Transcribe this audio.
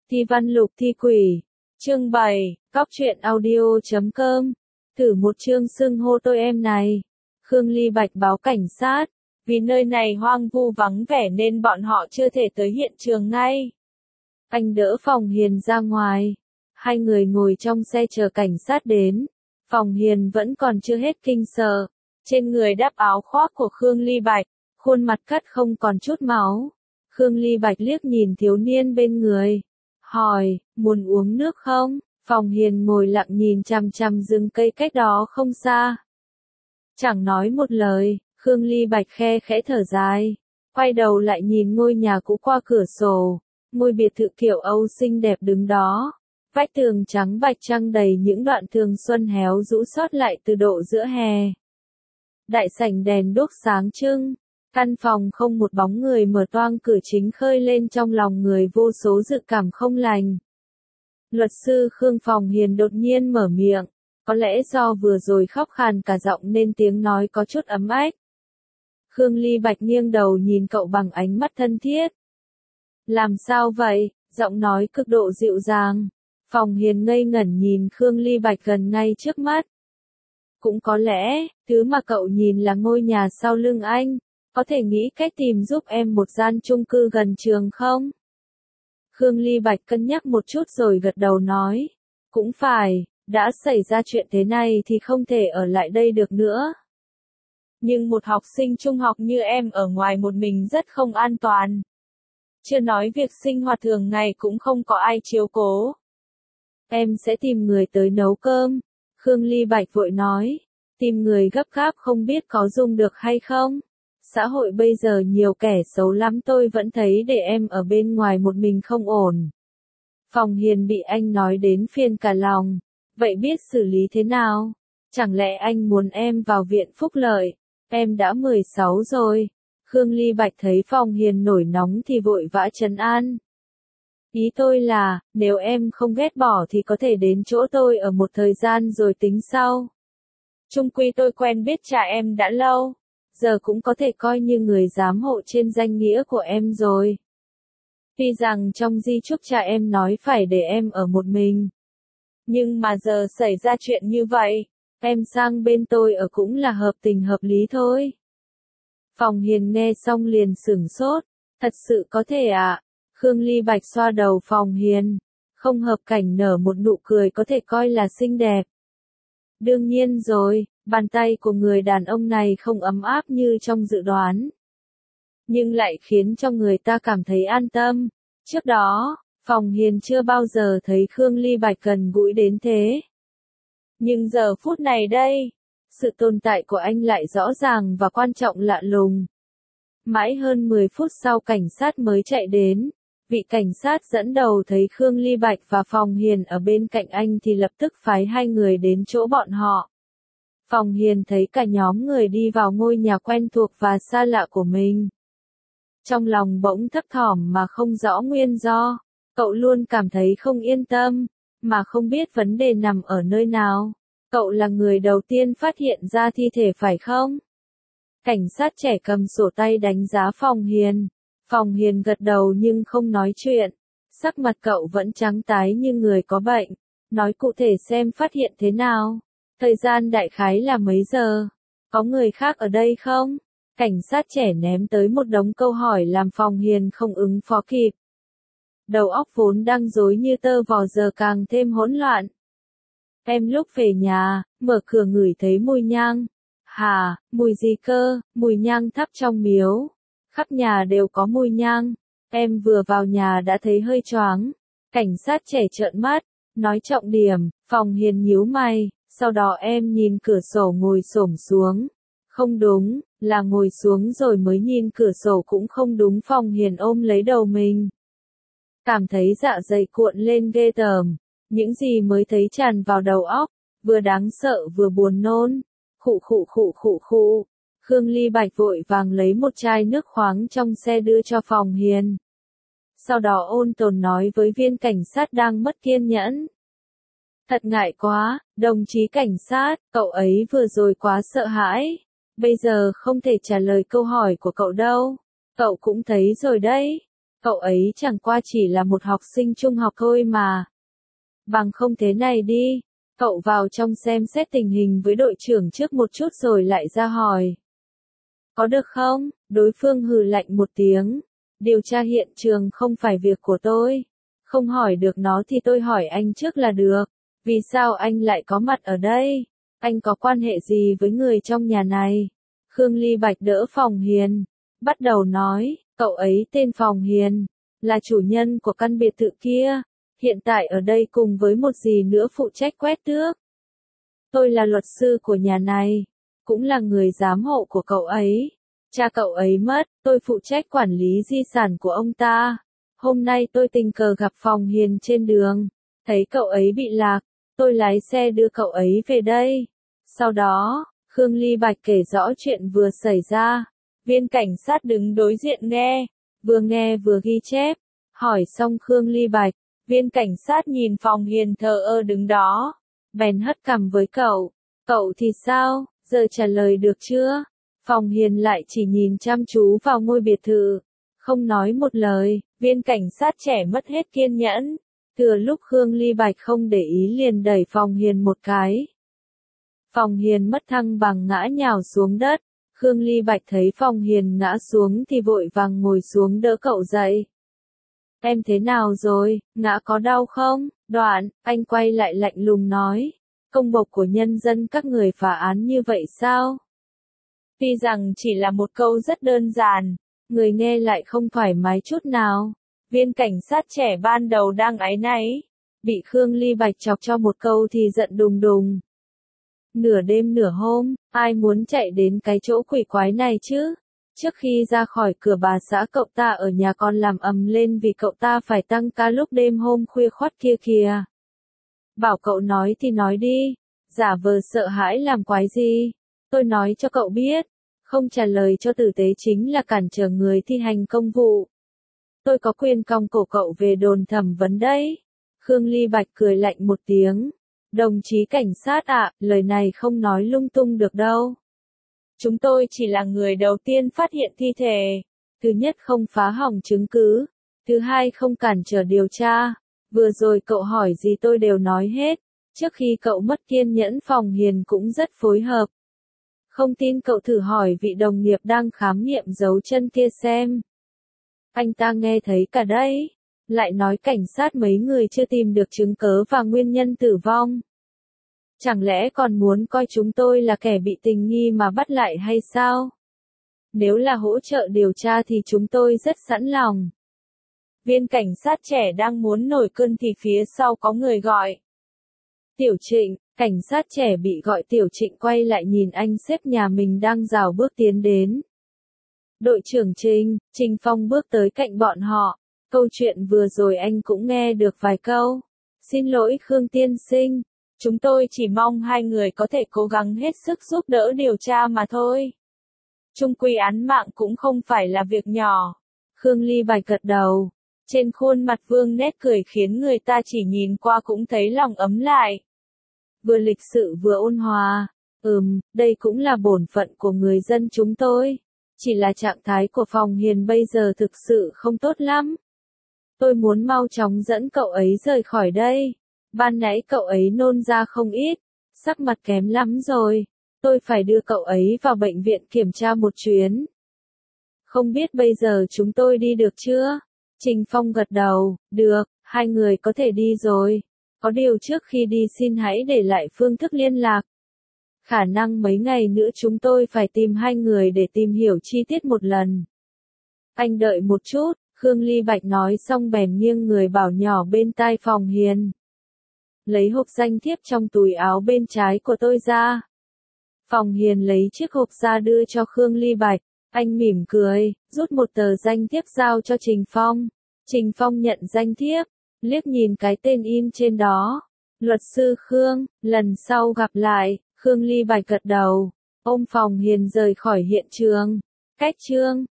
Thi văn lục thi quỷ. Chương 7, cóc truyện audio.com. Thử một chương xưng hô tôi em này. Khương Ly Bạch báo cảnh sát. Vì nơi này hoang vu vắng vẻ nên bọn họ chưa thể tới hiện trường ngay. Anh đỡ Phòng Hiền ra ngoài. Hai người ngồi trong xe chờ cảnh sát đến. Phòng Hiền vẫn còn chưa hết kinh sợ. Trên người đắp áo khoác của Khương Ly Bạch, khuôn mặt cắt không còn chút máu. Khương Ly Bạch liếc nhìn thiếu niên bên người. Hỏi, muốn uống nước không? Phòng Hiền ngồi lặng nhìn chằm chằm rừng cây cách đó không xa. Chẳng nói một lời, Khương Ly Bạch khe khẽ thở dài. Quay đầu lại nhìn ngôi nhà cũ qua cửa sổ. Ngôi biệt thự kiểu Âu xinh đẹp đứng đó. Vách tường trắng bạch trăng đầy những đoạn thường xuân héo rũ sót lại từ độ giữa hè. Đại sảnh đèn đuốc sáng trưng. Căn phòng không một bóng người mở toang cửa chính khơi lên trong lòng người vô số dự cảm không lành. Luật sư Khương Phòng Hiền đột nhiên mở miệng. Có lẽ do vừa rồi khóc khàn cả giọng nên tiếng nói có chút ấm ách. Khương Ly Bạch nghiêng đầu nhìn cậu bằng ánh mắt thân thiết. Làm sao vậy? Giọng nói cực độ dịu dàng. Phòng Hiền ngây ngẩn nhìn Khương Ly Bạch gần ngay trước mắt. Cũng có lẽ, thứ mà cậu nhìn là ngôi nhà sau lưng anh. Có thể nghĩ cách tìm giúp em một gian chung cư gần trường không? Khương Ly Bạch cân nhắc một chút rồi gật đầu nói. Cũng phải, đã xảy ra chuyện thế này thì không thể ở lại đây được nữa. Nhưng một học sinh trung học như em ở ngoài một mình rất không an toàn. Chưa nói việc sinh hoạt thường ngày cũng không có ai chiếu cố. Em sẽ tìm người tới nấu cơm. Khương Ly Bạch vội nói. Tìm người gấp gáp không biết có dùng được hay không? Xã hội bây giờ nhiều kẻ xấu lắm, tôi vẫn thấy để em ở bên ngoài một mình không ổn. Phòng Hiền bị anh nói đến phiền cả lòng. Vậy biết xử lý thế nào? Chẳng lẽ anh muốn em vào viện phúc lợi? Em đã 16 rồi. Khương Ly Bạch thấy Phòng Hiền nổi nóng thì vội vã trấn an. Ý tôi là, nếu em không ghét bỏ thì có thể đến chỗ tôi ở một thời gian rồi tính sau. Chung quy tôi quen biết cha em đã lâu. Giờ cũng có thể coi như người giám hộ trên danh nghĩa của em rồi. Tuy rằng trong di chúc cha em nói phải để em ở một mình. Nhưng mà giờ xảy ra chuyện như vậy, em sang bên tôi ở cũng là hợp tình hợp lý thôi. Phòng Hiền nghe xong liền sửng sốt. Thật sự có thể ạ? Khương Ly Bạch xoa đầu Phòng Hiền. Không hợp cảnh nở một nụ cười có thể coi là xinh đẹp. Đương nhiên rồi, bàn tay của người đàn ông này không ấm áp như trong dự đoán. Nhưng lại khiến cho người ta cảm thấy an tâm. Trước đó, Phòng Hiền chưa bao giờ thấy Khương Ly Bạch gần gũi đến thế. Nhưng giờ phút này đây, sự tồn tại của anh lại rõ ràng và quan trọng lạ lùng. Mãi hơn 10 phút sau cảnh sát mới chạy đến. Vị cảnh sát dẫn đầu thấy Khương Ly Bạch và Phòng Hiền ở bên cạnh anh thì lập tức phái hai người đến chỗ bọn họ. Phòng Hiền thấy cả nhóm người đi vào ngôi nhà quen thuộc và xa lạ của mình. Trong lòng bỗng thấp thỏm mà không rõ nguyên do, cậu luôn cảm thấy không yên tâm, mà không biết vấn đề nằm ở nơi nào. Cậu là người đầu tiên phát hiện ra thi thể phải không? Cảnh sát trẻ cầm sổ tay đánh giá Phòng Hiền. Phòng Hiền gật đầu nhưng không nói chuyện. Sắc mặt cậu vẫn trắng tái như người có bệnh. Nói cụ thể xem phát hiện thế nào. Thời gian đại khái là mấy giờ? Có người khác ở đây không? Cảnh sát trẻ ném tới một đống câu hỏi làm Phòng Hiền không ứng phó kịp. Đầu óc vốn đang rối như tơ vò giờ càng thêm hỗn loạn. Em lúc về nhà, mở cửa ngửi thấy mùi nhang. Hả, mùi gì cơ? Mùi nhang thắp trong miếu. Khắp nhà đều có mùi nhang. Em vừa vào nhà đã thấy hơi choáng. Cảnh sát trẻ trợn mắt, nói trọng điểm. Phòng Hiền nhíu mày. Sau đó em nhìn cửa sổ ngồi xổm xuống. Không đúng, là ngồi xuống rồi mới nhìn cửa sổ cũng không đúng. Phòng Hiền ôm lấy đầu mình. Cảm thấy dạ dày cuộn lên ghê tởm. Những gì mới thấy tràn vào đầu óc. Vừa đáng sợ vừa buồn nôn. Khụ khụ khụ khụ khụ. Khương Ly Bạch vội vàng lấy một chai nước khoáng trong xe đưa cho Phòng Hiền. Sau đó ôn tồn nói với viên cảnh sát đang mất kiên nhẫn. Thật ngại quá, đồng chí cảnh sát, cậu ấy vừa rồi quá sợ hãi. Bây giờ không thể trả lời câu hỏi của cậu đâu. Cậu cũng thấy rồi đấy. Cậu ấy chẳng qua chỉ là một học sinh trung học thôi mà. Bằng không thế này đi, cậu vào trong xem xét tình hình với đội trưởng trước một chút rồi lại ra hỏi. Có được không? Đối phương hừ lạnh một tiếng. Điều tra hiện trường không phải việc của tôi. Không hỏi được nó thì tôi hỏi anh trước là được. Vì sao anh lại có mặt ở đây? Anh có quan hệ gì với người trong nhà này? Khương Ly Bạch đỡ Phòng Hiền. Bắt đầu nói, cậu ấy tên Phòng Hiền. Là chủ nhân của căn biệt thự kia. Hiện tại ở đây cùng với một dì nữa phụ trách quét tước. Tôi là luật sư của nhà này. Cũng là người giám hộ của cậu ấy. Cha cậu ấy mất, tôi phụ trách quản lý di sản của ông ta. Hôm nay tôi tình cờ gặp Phòng Hiền trên đường. Thấy cậu ấy bị lạc. Tôi lái xe đưa cậu ấy về đây. Sau đó, Khương Ly Bạch kể rõ chuyện vừa xảy ra. Viên cảnh sát đứng đối diện nghe vừa ghi chép. Hỏi xong Khương Ly Bạch, viên cảnh sát nhìn Phòng Hiền thờ ơ đứng đó. Bèn hất cằm với cậu. Cậu thì sao, giờ trả lời được chưa? Phòng Hiền lại chỉ nhìn chăm chú vào ngôi biệt thự. Không nói một lời, viên cảnh sát trẻ mất hết kiên nhẫn. Thừa lúc Khương Ly Bạch không để ý liền đẩy Phòng Hiền một cái. Phòng Hiền mất thăng bằng ngã nhào xuống đất. Khương Ly Bạch thấy Phòng Hiền ngã xuống thì vội vàng ngồi xuống đỡ cậu dậy. Em thế nào rồi, ngã có đau không? Đoạn, anh quay lại lạnh lùng nói. Công bộc của nhân dân các người phá án như vậy sao? Tuy rằng chỉ là một câu rất đơn giản, người nghe lại không thoải mái chút nào. Viên cảnh sát trẻ ban đầu đang áy náy, bị Khương Ly Bạch chọc cho một câu thì giận đùng đùng. Nửa đêm nửa hôm, ai muốn chạy đến cái chỗ quỷ quái này chứ? Trước khi ra khỏi cửa bà xã cậu ta ở nhà còn làm ầm lên vì cậu ta phải tăng ca lúc đêm hôm khuya khoắt kia kìa. Bảo cậu nói thì nói đi, giả vờ sợ hãi làm quái gì? Tôi nói cho cậu biết, không trả lời cho tử tế chính là cản trở người thi hành công vụ. Tôi có quyền còng cổ cậu về đồn thẩm vấn đấy. Khương Ly Bạch cười lạnh một tiếng. Đồng chí cảnh sát ạ, lời này không nói lung tung được đâu. Chúng tôi chỉ là người đầu tiên phát hiện thi thể. Thứ nhất không phá hỏng chứng cứ. Thứ hai không cản trở điều tra. Vừa rồi cậu hỏi gì tôi đều nói hết. Trước khi cậu mất kiên nhẫn Phòng Hiền cũng rất phối hợp. Không tin cậu thử hỏi vị đồng nghiệp đang khám nghiệm dấu chân kia xem. Anh ta nghe thấy cả đấy. Lại nói cảnh sát mấy người chưa tìm được chứng cớ và nguyên nhân tử vong. Chẳng lẽ còn muốn coi chúng tôi là kẻ bị tình nghi mà bắt lại hay sao? Nếu là hỗ trợ điều tra thì chúng tôi rất sẵn lòng. Viên cảnh sát trẻ đang muốn nổi cơn thì phía sau có người gọi. Tiểu Trịnh, cảnh sát trẻ bị gọi. Tiểu Trịnh quay lại nhìn anh sếp nhà mình đang rảo bước tiến đến. Đội trưởng Trình Phong bước tới cạnh bọn họ. Câu chuyện vừa rồi anh cũng nghe được vài câu. Xin lỗi Khương tiên sinh. Chúng tôi chỉ mong hai người có thể cố gắng hết sức giúp đỡ điều tra mà thôi. Chung quy án mạng cũng không phải là việc nhỏ. Khương Ly Bạch gật đầu. Trên khuôn mặt Vương nét cười khiến người ta chỉ nhìn qua cũng thấy lòng ấm lại. Vừa lịch sự vừa ôn hòa. Đây cũng là bổn phận của người dân chúng tôi. Chỉ là trạng thái của Phòng Hiền bây giờ thực sự không tốt lắm. Tôi muốn mau chóng dẫn cậu ấy rời khỏi đây. Ban nãy cậu ấy nôn ra không ít. Sắc mặt kém lắm rồi. Tôi phải đưa cậu ấy vào bệnh viện kiểm tra một chuyến. Không biết bây giờ chúng tôi đi được chưa? Trình Phong gật đầu. Được, hai người có thể đi rồi. Có điều trước khi đi xin hãy để lại phương thức liên lạc. Khả năng mấy ngày nữa chúng tôi phải tìm hai người để tìm hiểu chi tiết một lần. Anh đợi một chút, Khương Ly Bạch nói xong bèn nghiêng người bảo nhỏ bên tai Phòng Hiền. Lấy hộp danh thiếp trong túi áo bên trái của tôi ra. Phòng Hiền lấy chiếc hộp ra đưa cho Khương Ly Bạch. Anh mỉm cười, rút một tờ danh thiếp giao cho Trình Phong. Trình Phong nhận danh thiếp, liếc nhìn cái tên in trên đó. Luật sư Khương, lần sau gặp lại. Khương Ly Bạch gật đầu. Ôm Phòng Hiền rời khỏi hiện trường. Cách chương